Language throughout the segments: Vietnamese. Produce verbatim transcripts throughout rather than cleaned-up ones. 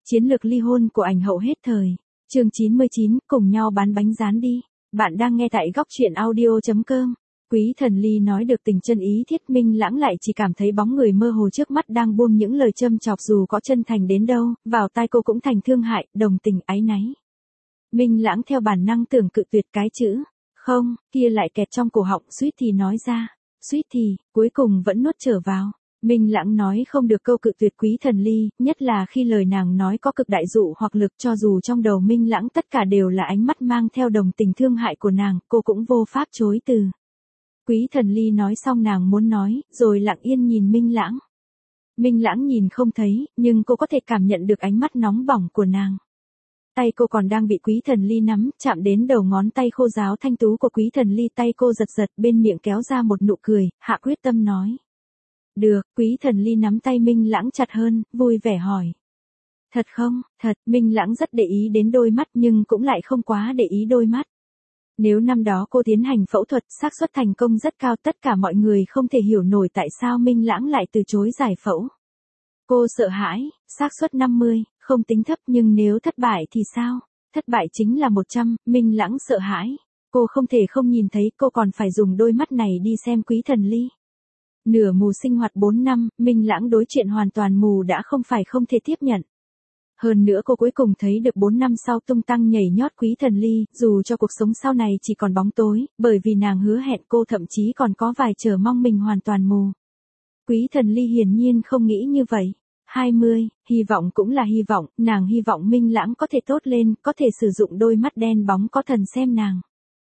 Chiến lược ly hôn của ảnh hậu hết thời. Chương chín mươi chín, cùng nhau bán bánh rán đi. Bạn đang nghe tại góc truyện audio.com. Quý Thần Ly nói được tình chân ý thiết, Minh Lãng lại chỉ cảm thấy bóng người mơ hồ trước mắt đang buông những lời châm chọc dù có chân thành đến đâu, vào tai cô cũng thành thương hại, đồng tình, áy náy. Minh Lãng theo bản năng tưởng cự tuyệt cái chữ không, kia lại kẹt trong cổ họng, suýt thì nói ra, suýt thì, cuối cùng vẫn nuốt trở vào. Minh Lãng nói không được câu cự tuyệt Quý Thần Ly, nhất là khi lời nàng nói có cực đại dụ hoặc lực, cho dù trong đầu Minh Lãng tất cả đều là ánh mắt mang theo đồng tình thương hại của nàng, cô cũng vô pháp chối từ. Quý Thần Ly nói xong nàng muốn nói, rồi lặng yên nhìn Minh Lãng. Minh Lãng nhìn không thấy, nhưng cô có thể cảm nhận được ánh mắt nóng bỏng của nàng. Tay cô còn đang bị Quý Thần Ly nắm, chạm đến đầu ngón tay khô ráo thanh tú của Quý Thần Ly, tay cô giật giật, bên miệng kéo ra một nụ cười, hạ quyết tâm nói. Được, Quý Thần Ly nắm tay Minh Lãng chặt hơn, vui vẻ hỏi. Thật không, thật, Minh Lãng rất để ý đến đôi mắt nhưng cũng lại không quá để ý đôi mắt. Nếu năm đó cô tiến hành phẫu thuật, xác suất thành công rất cao, tất cả mọi người không thể hiểu nổi tại sao Minh Lãng lại từ chối giải phẫu. Cô sợ hãi, xác suất năm mươi, không tính thấp, nhưng nếu thất bại thì sao? Thất bại chính là một trăm, Minh Lãng sợ hãi. Cô không thể không nhìn thấy, cô còn phải dùng đôi mắt này đi xem Quý Thần Ly. Nửa mù sinh hoạt bốn năm, Minh Lãng đối chuyện hoàn toàn mù đã không phải không thể tiếp nhận. Hơn nữa cô cuối cùng thấy được bốn năm sau tung tăng nhảy nhót Quý Thần Ly, dù cho cuộc sống sau này chỉ còn bóng tối, bởi vì nàng hứa hẹn, cô thậm chí còn có vài chờ mong mình hoàn toàn mù. Quý Thần Ly hiển nhiên không nghĩ như vậy. hai mươi, hy vọng cũng là hy vọng, nàng hy vọng Minh Lãng có thể tốt lên, có thể sử dụng đôi mắt đen bóng có thần xem nàng.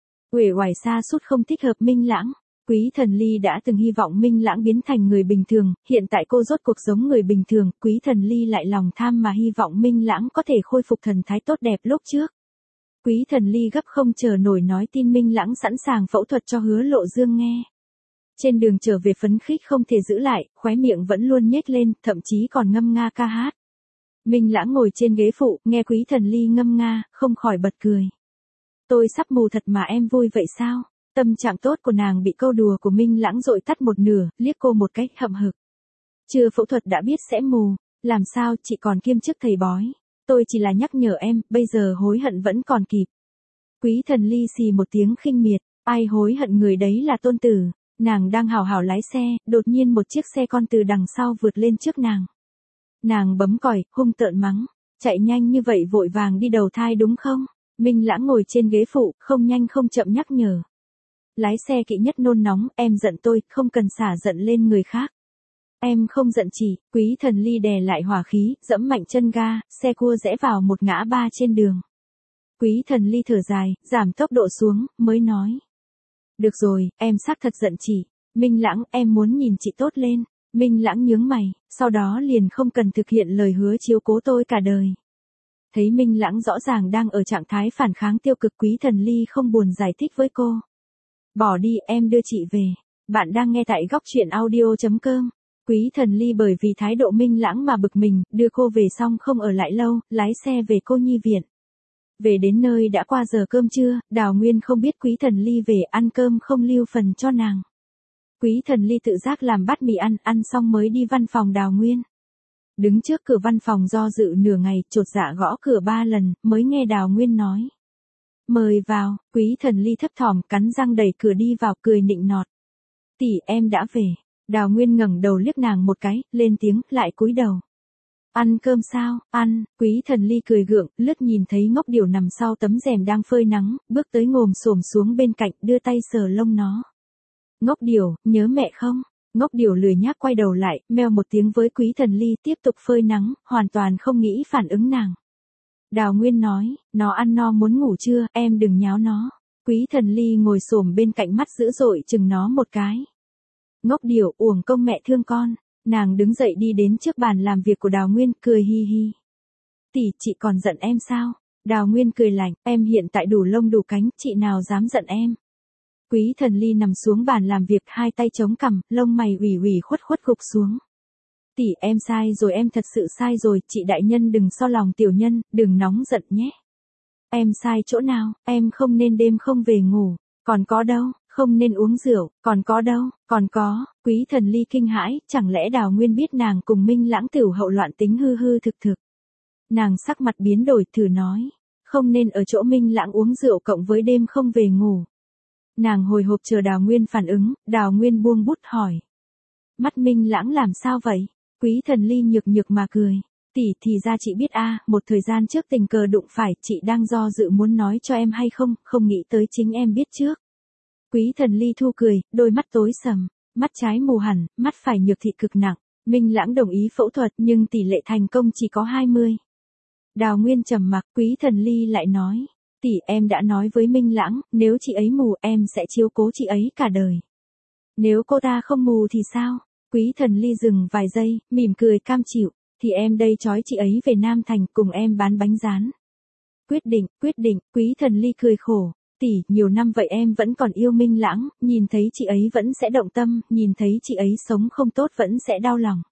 Uể oải xa sút không thích hợp Minh Lãng. Quý Thần Ly đã từng hy vọng Minh Lãng biến thành người bình thường, hiện tại cô rốt cuộc giống người bình thường, Quý Thần Ly lại lòng tham mà hy vọng Minh Lãng có thể khôi phục thần thái tốt đẹp lúc trước. Quý Thần Ly gấp không chờ nổi nói tin Minh Lãng sẵn sàng phẫu thuật cho Hứa Lộ Dương nghe. Trên đường trở về phấn khích không thể giữ lại, khóe miệng vẫn luôn nhếch lên, thậm chí còn ngâm nga ca hát. Minh Lãng ngồi trên ghế phụ, nghe Quý Thần Ly ngâm nga, không khỏi bật cười. Tôi sắp mù thật mà em vui vậy sao? Tâm trạng tốt của nàng bị câu đùa của Minh Lãng dội tắt một nửa, liếc cô một cách hậm hực. Chưa phẫu thuật đã biết sẽ mù, làm sao, chị còn kiêm chức thầy bói. Tôi chỉ là nhắc nhở em, bây giờ hối hận vẫn còn kịp. Quý Thần Ly xì một tiếng khinh miệt, ai hối hận người đấy là Tôn Tử. Nàng đang hào hào lái xe, đột nhiên một chiếc xe con từ đằng sau vượt lên trước nàng. Nàng bấm còi, hung tợn mắng, chạy nhanh như vậy vội vàng đi đầu thai đúng không? Minh Lãng ngồi trên ghế phụ, không nhanh không chậm nhắc nhở. Lái xe kỵ nhất nôn nóng, em giận tôi, không cần xả giận lên người khác. Em không giận chị, Quý Thần Ly đè lại hỏa khí, dẫm mạnh chân ga, xe cua rẽ vào một ngã ba trên đường. Quý Thần Ly thở dài, giảm tốc độ xuống, mới nói. Được rồi, em xác thật giận chị. Minh Lãng, em muốn nhìn chị tốt lên. Minh Lãng nhướng mày, sau đó liền không cần thực hiện lời hứa chiếu cố tôi cả đời. Thấy Minh Lãng rõ ràng đang ở trạng thái phản kháng tiêu cực, Quý Thần Ly không buồn giải thích với cô. Bỏ đi, em đưa chị về. Bạn đang nghe tại góc truyện audio.com. Quý Thần Ly bởi vì thái độ Minh Lãng mà bực mình, đưa cô về xong không ở lại lâu, lái xe về cô nhi viện. Về đến nơi đã qua giờ cơm trưa, Đào Nguyên không biết Quý Thần Ly về, ăn cơm không lưu phần cho nàng. Quý Thần Ly tự giác làm bát mì ăn, ăn xong mới đi văn phòng Đào Nguyên. Đứng trước cửa văn phòng do dự nửa ngày, chột dạ gõ cửa ba lần, mới nghe Đào Nguyên nói. Mời vào. Quý Thần Ly thấp thỏm cắn răng đẩy cửa đi vào, cười nịnh nọt. Tỷ, em đã về. Đào Nguyên ngẩng đầu liếc nàng một cái, lên tiếng, lại cúi đầu. Ăn cơm sao? Ăn. Quý Thần Ly cười gượng, lướt nhìn thấy Ngốc Điểu nằm sau tấm rèm đang phơi nắng, bước tới ngồm xổm xuống bên cạnh, đưa tay sờ lông nó. Ngốc Điểu, nhớ mẹ không? Ngốc Điểu lười nhác quay đầu lại, meo một tiếng với Quý Thần Ly, tiếp tục phơi nắng, hoàn toàn không nghĩ phản ứng nàng. Đào Nguyên nói, nó ăn no muốn ngủ chưa, em đừng nháo nó. Quý Thần Ly ngồi xổm bên cạnh, mắt dữ dội chừng nó một cái. Ngốc Điểu, uổng công mẹ thương con. Nàng đứng dậy đi đến trước bàn làm việc của Đào Nguyên, cười hi hi. Tỷ, chị còn giận em sao? Đào Nguyên cười lạnh, em hiện tại đủ lông đủ cánh, chị nào dám giận em? Quý Thần Ly nằm xuống bàn làm việc, hai tay chống cằm, lông mày ủy ủy khuất khuất gục xuống. Tỷ, em sai rồi, em thật sự sai rồi, chị đại nhân đừng so lòng tiểu nhân, đừng nóng giận nhé. Em sai chỗ nào, em không nên đêm không về ngủ, còn có đâu, không nên uống rượu, còn có đâu, còn có. Quý Thần Ly kinh hãi, chẳng lẽ Đào Nguyên biết nàng cùng Minh Lãng Tửu hậu loạn tính hư hư thực thực. Nàng sắc mặt biến đổi thử nói. Không nên ở chỗ Minh Lãng uống rượu cộng với đêm không về ngủ. Nàng hồi hộp chờ Đào Nguyên phản ứng, Đào Nguyên buông bút hỏi. Mắt Minh Lãng làm sao vậy? Quý Thần Ly nhược nhược mà cười. Tỷ thì ra chị biết a, một thời gian trước tình cờ đụng phải, chị đang do dự muốn nói cho em hay không, không nghĩ tới chính em biết trước. Quý Thần Ly thu cười, đôi mắt tối sầm, mắt trái mù hẳn, mắt phải nhược thị cực nặng. Minh Lãng đồng ý phẫu thuật nhưng tỷ lệ thành công chỉ có hai mươi. Đào Nguyên trầm mặc, Quý Thần Ly lại nói. Tỷ em đã nói với Minh Lãng, nếu chị ấy mù em sẽ chiếu cố chị ấy cả đời. Nếu cô ta không mù thì sao? Quý Thần Ly dừng vài giây, mỉm cười cam chịu. Thì em đây trói chị ấy về Nam Thành cùng em bán bánh rán. Quyết định, quyết định, Quý Thần Ly cười khổ. Tỷ, nhiều năm vậy em vẫn còn yêu Minh Lãng, nhìn thấy chị ấy vẫn sẽ động tâm, nhìn thấy chị ấy sống không tốt vẫn sẽ đau lòng.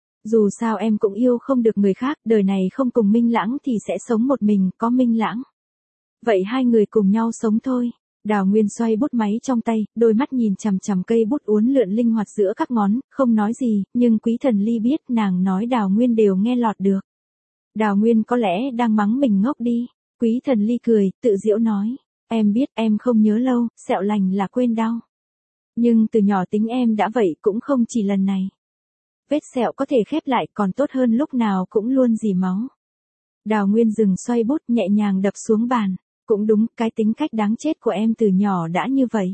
Dù sao em cũng yêu không được người khác, đời này không cùng Minh Lãng thì sẽ sống một mình, có Minh Lãng. Vậy hai người cùng nhau sống thôi. Đào Nguyên xoay bút máy trong tay, đôi mắt nhìn chằm chằm cây bút uốn lượn linh hoạt giữa các ngón, không nói gì, nhưng Quý Thần Ly biết nàng nói Đào Nguyên đều nghe lọt được. Đào Nguyên có lẽ đang mắng mình ngốc đi. Quý Thần Ly cười, tự giễu nói. Em biết em không nhớ lâu, sẹo lành là quên đau. Nhưng từ nhỏ tính em đã vậy cũng không chỉ lần này. Vết sẹo có thể khép lại còn tốt hơn lúc nào cũng luôn dì máu. Đào Nguyên dừng xoay bút nhẹ nhàng đập xuống bàn. Cũng đúng, cái tính cách đáng chết của em từ nhỏ đã như vậy.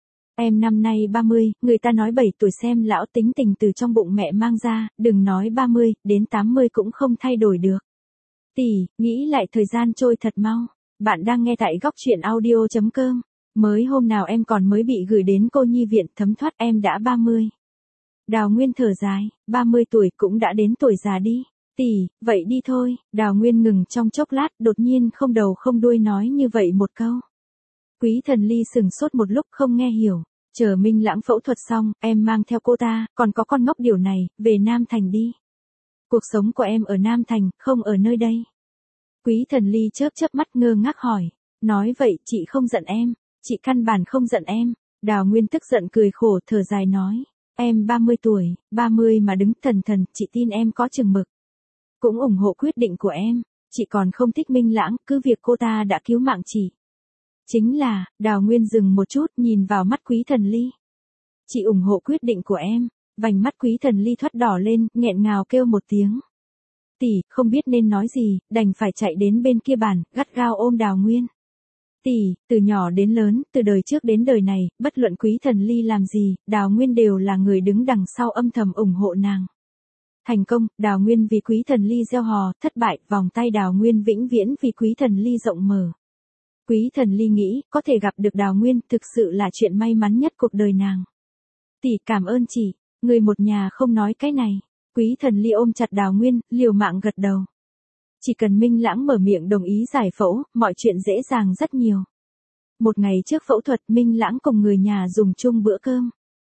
Em năm nay ba mươi, người ta nói bảy tuổi xem lão tính tình từ trong bụng mẹ mang ra, đừng nói ba mươi, đến tám mươi cũng không thay đổi được. Tỷ, nghĩ lại thời gian trôi thật mau. Bạn đang nghe tại góc truyện audio chấm com. Mới hôm nào em còn mới bị gửi đến cô nhi viện thấm thoát em đã ba mươi. Đào Nguyên thở dài, ba mươi tuổi cũng đã đến tuổi già đi. Tỷ, vậy đi thôi. Đào Nguyên ngừng trong chốc lát, đột nhiên không đầu không đuôi nói như vậy một câu. Quý Thần Ly sừng sốt một lúc không nghe hiểu. Chờ Minh Lãng phẫu thuật xong, em mang theo cô ta, còn có con ngốc điều này, về Nam Thành đi. Cuộc sống của em ở Nam Thành, không ở nơi đây. Quý Thần Ly chớp chớp mắt ngơ ngác hỏi. Nói vậy, chị không giận em. Chị căn bản không giận em. Đào Nguyên tức giận cười khổ thở dài nói. Em ba mươi tuổi, ba mươi mà đứng thần thần, chị tin em có chừng mực. Cũng ủng hộ quyết định của em, chị còn không thích Minh Lãng, cứ việc cô ta đã cứu mạng chị. Chính là, Đào Nguyên dừng một chút nhìn vào mắt Quý Thần Ly. Chị ủng hộ quyết định của em, vành mắt Quý Thần Ly thoát đỏ lên, nghẹn ngào kêu một tiếng. Tỷ, không biết nên nói gì, đành phải chạy đến bên kia bàn, gắt gao ôm Đào Nguyên. Tỷ, từ nhỏ đến lớn, từ đời trước đến đời này, bất luận Quý Thần Ly làm gì, Đào Nguyên đều là người đứng đằng sau âm thầm ủng hộ nàng. Thành công, Đào Nguyên vì Quý Thần Ly gieo hò, thất bại, vòng tay Đào Nguyên vĩnh viễn vì Quý Thần Ly rộng mở. Quý Thần Ly nghĩ, có thể gặp được Đào Nguyên, thực sự là chuyện may mắn nhất cuộc đời nàng. Tỷ cảm ơn chị, người một nhà không nói cái này. Quý Thần Ly ôm chặt Đào Nguyên, liều mạng gật đầu. Chỉ cần Minh Lãng mở miệng đồng ý giải phẫu, mọi chuyện dễ dàng rất nhiều. Một ngày trước phẫu thuật, Minh Lãng cùng người nhà dùng chung bữa cơm.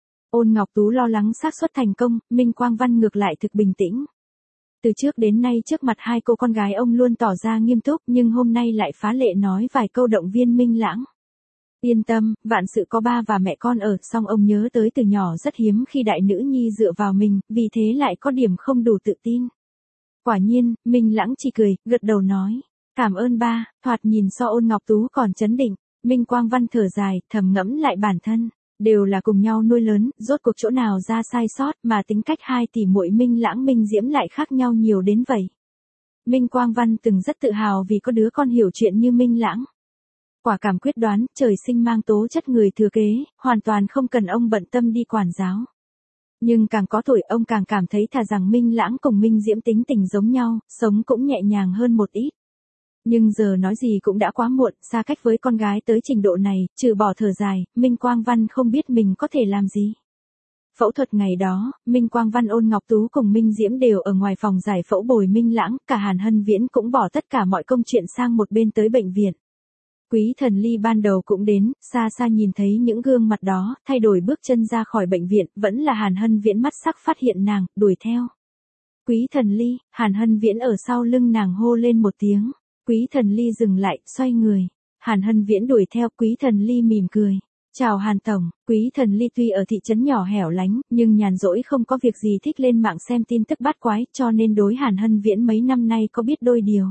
Ôn Ngọc Tú lo lắng xác suất thành công, Minh Quang Văn ngược lại thực bình tĩnh. Từ trước đến nay trước mặt hai cô con gái ông luôn tỏ ra nghiêm túc nhưng hôm nay lại phá lệ nói vài câu động viên Minh Lãng. Yên tâm, vạn sự có ba và mẹ con ở, song ông nhớ tới từ nhỏ rất hiếm khi đại nữ nhi dựa vào mình, vì thế lại có điểm không đủ tự tin. Quả nhiên, Minh Lãng chỉ cười, gật đầu nói. Cảm ơn ba, thoạt nhìn so Ôn Ngọc Tú còn chấn định. Minh Quang Văn thở dài, thầm ngẫm lại bản thân. Đều là cùng nhau nuôi lớn, rốt cuộc chỗ nào ra sai sót mà tính cách hai tỷ muội Minh Lãng Minh Diễm lại khác nhau nhiều đến vậy. Minh Quang Văn từng rất tự hào vì có đứa con hiểu chuyện như Minh Lãng. Quả cảm quyết đoán, trời sinh mang tố chất người thừa kế, hoàn toàn không cần ông bận tâm đi quản giáo. Nhưng càng có tuổi ông càng cảm thấy thà rằng Minh Lãng cùng Minh Diễm tính tình giống nhau, sống cũng nhẹ nhàng hơn một ít. Nhưng giờ nói gì cũng đã quá muộn, xa cách với con gái tới trình độ này, trừ bỏ thở dài, Minh Quang Văn không biết mình có thể làm gì. Phẫu thuật ngày đó, Minh Quang Văn Ôn Ngọc Tú cùng Minh Diễm đều ở ngoài phòng giải phẫu bồi Minh Lãng, cả Hàn Hân Viễn cũng bỏ tất cả mọi công chuyện sang một bên tới bệnh viện. Quý Thần Ly ban đầu cũng đến, xa xa nhìn thấy những gương mặt đó, thay đổi bước chân ra khỏi bệnh viện, vẫn là Hàn Hân Viễn mắt sắc phát hiện nàng, đuổi theo. Quý Thần Ly, Hàn Hân Viễn ở sau lưng nàng hô lên một tiếng. Quý Thần Ly dừng lại, xoay người. Hàn Hân Viễn đuổi theo, Quý Thần Ly mỉm cười. Chào Hàn Tổng, Quý Thần Ly tuy ở thị trấn nhỏ hẻo lánh, nhưng nhàn rỗi không có việc gì thích lên mạng xem tin tức bát quái, cho nên đối Hàn Hân Viễn mấy năm nay có biết đôi điều.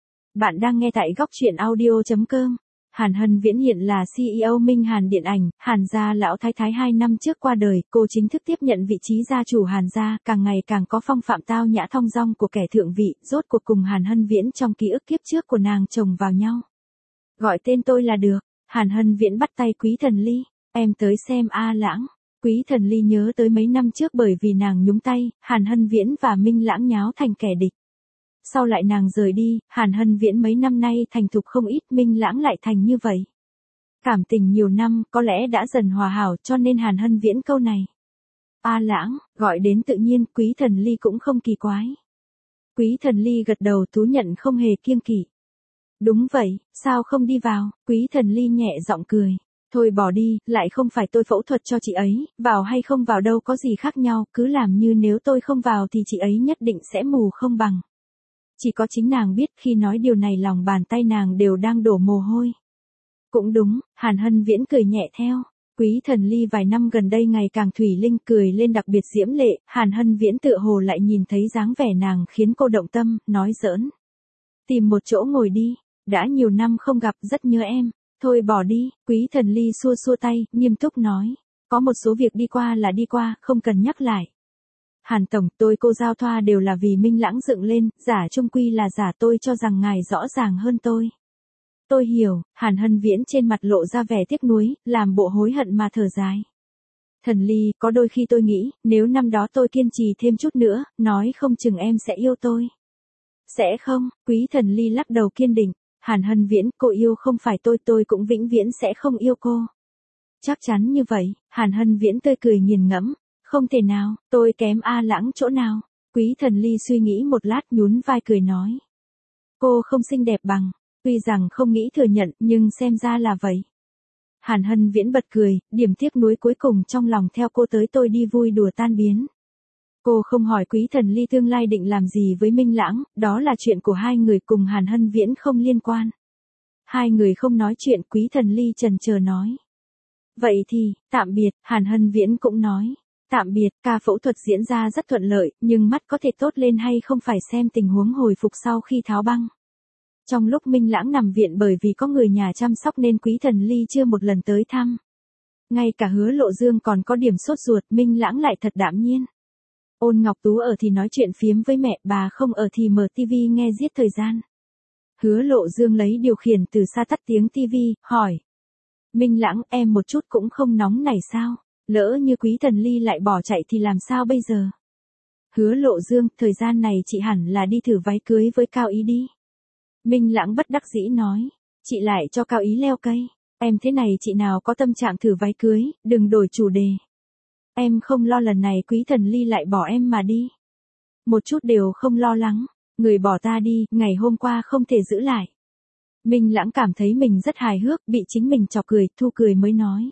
Bạn đang nghe tại góc truyện audio chấm com. Hàn Hân Viễn hiện là xê e ô Minh Hàn Điện ảnh, Hàn gia lão thái thái hai năm trước qua đời, cô chính thức tiếp nhận vị trí gia chủ Hàn gia, càng ngày càng có phong phạm tao nhã thong dong của kẻ thượng vị, rốt cuộc cùng Hàn Hân Viễn trong ký ức kiếp trước của nàng chồng vào nhau. Gọi tên tôi là được. Hàn Hân Viễn bắt tay Quý Thần Ly, em tới xem A Lãng. Quý Thần Ly nhớ tới mấy năm trước bởi vì nàng nhúng tay, Hàn Hân Viễn và Minh Lãng nháo thành kẻ địch. Sau lại nàng rời đi, Hàn Hân Viễn mấy năm nay thành thục không ít, Minh Lãng lại thành như vậy. Cảm tình nhiều năm có lẽ đã dần hòa hảo, cho nên Hàn Hân Viễn câu này. A Lãng, gọi đến tự nhiên, Quý Thần Ly cũng không kỳ quái. Quý Thần Ly gật đầu thú nhận không hề kiêng kỵ. Đúng vậy, sao không đi vào? Quý Thần Ly nhẹ giọng cười. Thôi bỏ đi, lại không phải tôi phẫu thuật cho chị ấy, vào hay không vào đâu có gì khác nhau, cứ làm như nếu tôi không vào thì chị ấy nhất định sẽ mù không bằng. Chỉ có chính nàng biết khi nói điều này lòng bàn tay nàng đều đang đổ mồ hôi. Cũng đúng, Hàn Hân Viễn cười nhẹ theo. Quý Thần Ly vài năm gần đây ngày càng thủy linh cười lên đặc biệt diễm lệ, Hàn Hân Viễn tựa hồ lại nhìn thấy dáng vẻ nàng khiến cô động tâm, nói giỡn. Tìm một chỗ ngồi đi. Đã nhiều năm không gặp, rất nhớ em. Thôi bỏ đi, Quý Thần Ly xua xua tay, nghiêm túc nói. Có một số việc đi qua là đi qua, không cần nhắc lại. Hàn Tổng, tôi cô giao thoa đều là vì Minh Lãng dựng lên, giả trung quy là giả, tôi cho rằng ngài rõ ràng hơn tôi. Tôi hiểu, Hàn Hân Viễn trên mặt lộ ra vẻ tiếc nuối, làm bộ hối hận mà thở dài. Thần Ly, có đôi khi tôi nghĩ, nếu năm đó tôi kiên trì thêm chút nữa, nói không chừng em sẽ yêu tôi. Sẽ không, Quý Thần Ly lắc đầu kiên định. Hàn Hân Viễn, cô yêu không phải tôi, tôi cũng vĩnh viễn sẽ không yêu cô. Chắc chắn như vậy, Hàn Hân Viễn tươi cười nghiền ngẫm. Không thể nào, tôi kém A Lãng chỗ nào. Quý Thần Ly suy nghĩ một lát nhún vai cười nói. Cô không xinh đẹp bằng, tuy rằng không nghĩ thừa nhận nhưng xem ra là vậy. Hàn Hân Viễn bật cười, điểm tiếc nuối cuối cùng trong lòng theo cô tới tôi đi vui đùa tan biến. Cô không hỏi Quý Thần Ly tương lai định làm gì với Minh Lãng, đó là chuyện của hai người cùng Hàn Hân Viễn không liên quan. Hai người không nói chuyện, Quý Thần Ly chần chờ nói. Vậy thì, tạm biệt, Hàn Hân Viễn cũng nói. Tạm biệt, ca phẫu thuật diễn ra rất thuận lợi, nhưng mắt có thể tốt lên hay không phải xem tình huống hồi phục sau khi tháo băng. Trong lúc Minh Lãng nằm viện bởi vì có người nhà chăm sóc nên Quý Thần Ly chưa một lần tới thăm. Ngay cả Hứa Lộ Dương còn có điểm sốt ruột, Minh Lãng lại thật đạm nhiên. Ôn Ngọc Tú ở thì nói chuyện phiếm với mẹ, bà không ở thì mở tivi nghe giết thời gian. Hứa Lộ Dương lấy điều khiển từ xa tắt tiếng tivi, hỏi. Minh Lãng, em một chút cũng không nóng này sao? Lỡ như Quý Thần Ly lại bỏ chạy thì làm sao bây giờ? Hứa Lộ Dương, thời gian này chị hẳn là đi thử váy cưới với Cao Ý đi. Minh Lãng bất đắc dĩ nói. Chị lại cho Cao Ý leo cây. Em thế này chị nào có tâm trạng thử váy cưới, đừng đổi chủ đề. Em không lo lần này Quý Thần Ly lại bỏ em mà đi. Một chút đều không lo lắng. Người bỏ ta đi, ngày hôm qua không thể giữ lại. Minh Lãng cảm thấy mình rất hài hước, bị chính mình chọc cười, thu cười mới nói.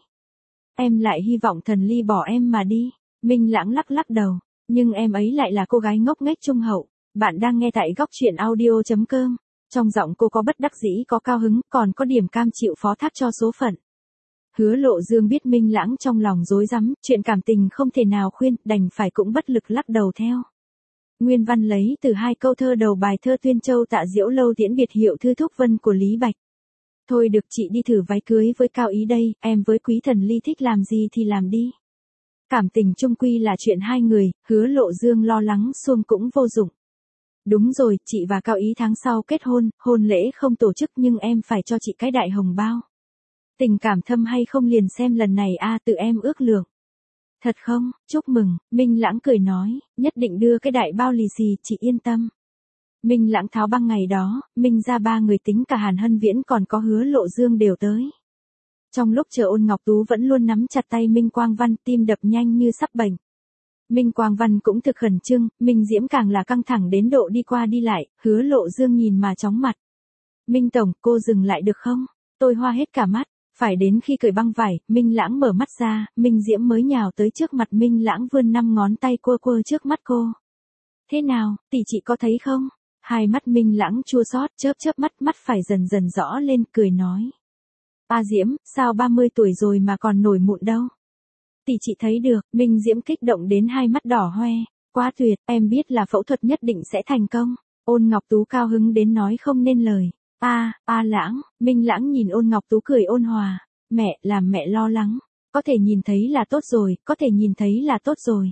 Em lại hy vọng Thần Ly bỏ em mà đi. Minh Lãng lắc lắc đầu. Nhưng em ấy lại là cô gái ngốc nghếch trung hậu. Bạn đang nghe tại góc truyện audio chấm com. Trong giọng cô có bất đắc dĩ, có cao hứng, còn có điểm cam chịu phó thác cho số phận. Hứa Lộ Dương biết Minh Lãng trong lòng rối rắm, chuyện cảm tình không thể nào khuyên, đành phải cũng bất lực lắc đầu theo. Nguyên văn lấy từ hai câu thơ đầu bài thơ Tuyên Châu Tạ Diễu Lâu tiễn biệt Hiệu Thư Thúc Vân của Lý Bạch. Thôi được, chị đi thử váy cưới với Cao Ý đây, em với Quý Thần Ly thích làm gì thì làm đi. Cảm tình chung quy là chuyện hai người, Hứa Lộ Dương lo lắng xuông cũng vô dụng. Đúng rồi, chị và Cao Ý tháng sau kết hôn, hôn lễ không tổ chức nhưng em phải cho chị cái đại hồng bao. Tình cảm thâm hay không liền xem lần này a tự em ước lượng. Thật không, chúc mừng, Minh Lãng cười nói, nhất định đưa cái đại bao lì xì, chị yên tâm. Minh Lãng tháo băng ngày đó, Minh ra ba người tính cả Hàn Hân Viễn còn có Hứa Lộ Dương đều tới. Trong lúc chờ Ôn Ngọc Tú vẫn luôn nắm chặt tay Minh Quang Văn, tim đập nhanh như sắp bệnh. Minh Quang Văn cũng thực khẩn trương, Minh Diễm càng là căng thẳng đến độ đi qua đi lại, Hứa Lộ Dương nhìn mà chóng mặt. Minh Tổng, cô dừng lại được không? Tôi hoa hết cả mắt. Phải đến khi cởi băng vải, Minh Lãng mở mắt ra, Minh Diễm mới nhào tới trước mặt Minh Lãng vươn năm ngón tay quơ quơ trước mắt cô. Thế nào, tỷ chị có thấy không? Hai mắt Minh Lãng chua xót, chớp chớp mắt, mắt phải dần dần rõ lên, cười nói. A Diễm, sao ba mươi tuổi rồi mà còn nổi mụn đâu? Tỷ chị thấy được, Minh Diễm kích động đến hai mắt đỏ hoe. Quá tuyệt, em biết là phẫu thuật nhất định sẽ thành công. Ôn Ngọc Tú cao hứng đến nói không nên lời. A, A Lãng, Minh Lãng nhìn Ôn Ngọc Tú cười ôn hòa. Mẹ, làm mẹ lo lắng. Có thể nhìn thấy là tốt rồi, có thể nhìn thấy là tốt rồi.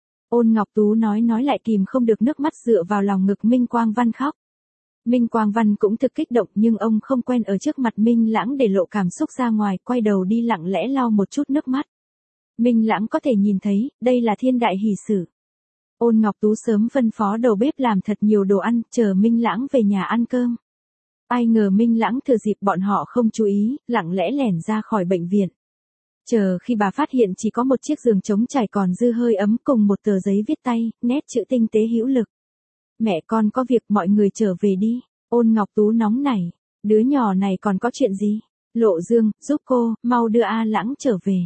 Ôn Ngọc Tú nói nói lại kìm không được nước mắt dựa vào lòng ngực Minh Quang Văn khóc. Minh Quang Văn cũng thực kích động nhưng ông không quen ở trước mặt Minh Lãng để lộ cảm xúc ra ngoài, quay đầu đi lặng lẽ lau một chút nước mắt. Minh Lãng có thể nhìn thấy, đây là thiên đại hỷ sự. Ôn Ngọc Tú sớm phân phó đầu bếp làm thật nhiều đồ ăn, chờ Minh Lãng về nhà ăn cơm. Ai ngờ Minh Lãng thừa dịp bọn họ không chú ý, lặng lẽ lẻn ra khỏi bệnh viện. Chờ khi bà phát hiện chỉ có một chiếc giường trống trải còn dư hơi ấm cùng một tờ giấy viết tay, nét chữ tinh tế hữu lực. Mẹ con có việc, mọi người trở về đi. Ôn Ngọc Tú nóng nảy. Đứa nhỏ này còn có chuyện gì? Lộ Dương, giúp cô, mau đưa A Lãng trở về.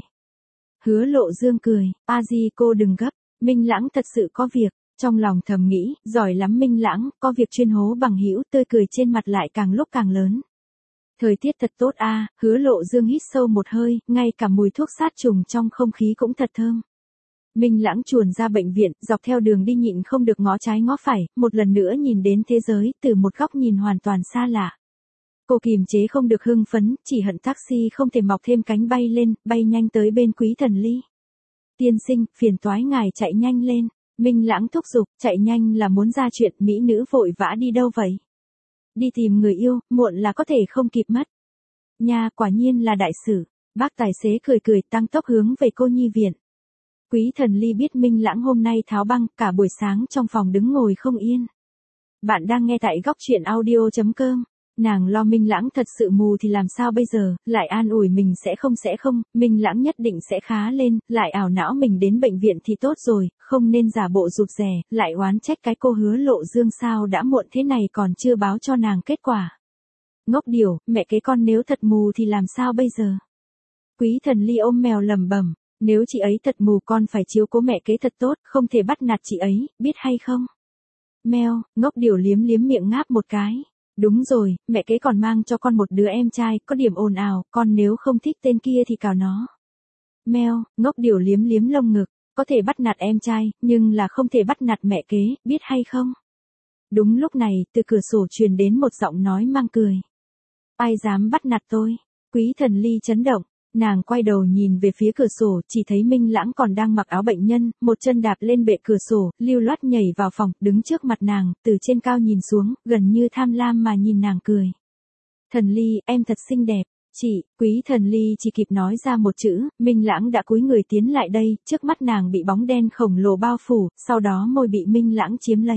Hứa Lộ Dương cười, A Di cô đừng gấp, Minh Lãng thật sự có việc. Trong lòng thầm nghĩ, giỏi lắm Minh Lãng, có việc chuyên hố bằng hữu, tươi cười trên mặt lại càng lúc càng lớn. Thời tiết thật tốt a, à, Hứa Lộ Dương hít sâu một hơi, ngay cả mùi thuốc sát trùng trong không khí cũng thật thơm. Minh Lãng chuồn ra bệnh viện, dọc theo đường đi nhịn không được ngó trái ngó phải, một lần nữa nhìn đến thế giới, từ một góc nhìn hoàn toàn xa lạ. Cô kìm chế không được hưng phấn, chỉ hận taxi không thể mọc thêm cánh bay lên, bay nhanh tới bên Quý Thần Ly. Tiên sinh, phiền toái ngài chạy nhanh lên. Minh Lãng thúc giục, chạy nhanh là muốn ra chuyện, mỹ nữ vội vã đi đâu vậy? Đi tìm người yêu, muộn là có thể không kịp mất. Nha, quả nhiên là đại sự. Bác tài xế cười cười tăng tốc hướng về cô nhi viện. Quý Thần Ly biết Minh Lãng hôm nay tháo băng, cả buổi sáng trong phòng đứng ngồi không yên. Bạn đang nghe tại góc truyện audio chấm com. Nàng lo Minh Lãng thật sự mù thì làm sao bây giờ, lại an ủi mình sẽ không sẽ không, Minh Lãng nhất định sẽ khá lên, lại ảo não mình đến bệnh viện thì tốt rồi, không nên giả bộ rụt rè, lại oán trách cái cô Hứa Lộ Dương sao đã muộn thế này còn chưa báo cho nàng kết quả. Ngốc điều, mẹ kế con nếu thật mù thì làm sao bây giờ? Quý Thần Ly ôm mèo lẩm bẩm, nếu chị ấy thật mù con phải chiếu cố mẹ kế thật tốt, không thể bắt nạt chị ấy, biết hay không? Mèo, ngốc điều liếm liếm miệng ngáp một cái. Đúng rồi, mẹ kế còn mang cho con một đứa em trai, có điểm ồn ào, con nếu không thích tên kia thì cào nó. Mèo, ngốc điều liếm liếm lông ngực, có thể bắt nạt em trai, nhưng là không thể bắt nạt mẹ kế, biết hay không? Đúng lúc này, từ cửa sổ truyền đến một giọng nói mang cười. Ai dám bắt nạt tôi? Quý Thần Ly chấn động, nàng quay đầu nhìn về phía cửa sổ, chỉ thấy Minh Lãng còn đang mặc áo bệnh nhân, một chân đạp lên bệ cửa sổ, lưu loát nhảy vào phòng, đứng trước mặt nàng, từ trên cao nhìn xuống, gần như tham lam mà nhìn nàng cười. Thần Ly, em thật xinh đẹp. Chị, Quý Thần Ly chỉ kịp nói ra một chữ, Minh Lãng đã cúi người tiến lại đây, trước mắt nàng bị bóng đen khổng lồ bao phủ, sau đó môi bị Minh Lãng chiếm lấy.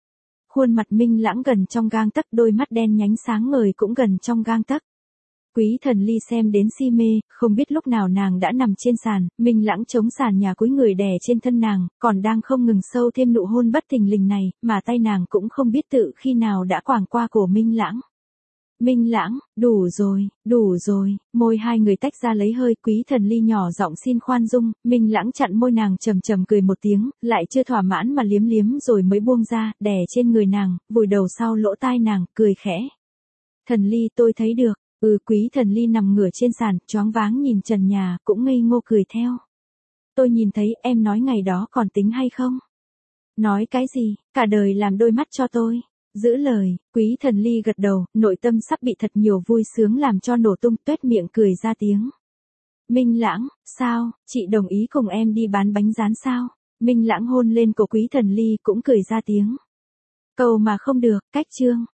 Khuôn mặt Minh Lãng gần trong gang tấc, đôi mắt đen nhánh sáng ngời cũng gần trong gang tấc. Quý Thần Ly xem đến si mê, không biết lúc nào nàng đã nằm trên sàn, Minh Lãng chống sàn nhà cúi người đè trên thân nàng, còn đang không ngừng sâu thêm nụ hôn bất thình lình này, mà tay nàng cũng không biết tự khi nào đã quàng qua cổ Minh Lãng. Minh Lãng, đủ rồi, đủ rồi, môi hai người tách ra lấy hơi, Quý Thần Ly nhỏ giọng xin khoan dung, Minh Lãng chặn môi nàng trầm trầm cười một tiếng, lại chưa thỏa mãn mà liếm liếm rồi mới buông ra, đè trên người nàng, vùi đầu sau lỗ tai nàng, cười khẽ. Thần Ly tôi thấy được. Ừ, Quý Thần Ly nằm ngửa trên sàn, choáng váng nhìn trần nhà, cũng ngây ngô cười theo. Tôi nhìn thấy, em nói ngày đó còn tính hay không? Nói cái gì, cả đời làm đôi mắt cho tôi. Giữ lời, Quý Thần Ly gật đầu, nội tâm sắp bị thật nhiều vui sướng làm cho nổ tung, tuét miệng cười ra tiếng. Minh Lãng, sao, chị đồng ý cùng em đi bán bánh rán sao? Minh Lãng hôn lên cổ Quý Thần Ly cũng cười ra tiếng. Cầu mà không được, cách chương.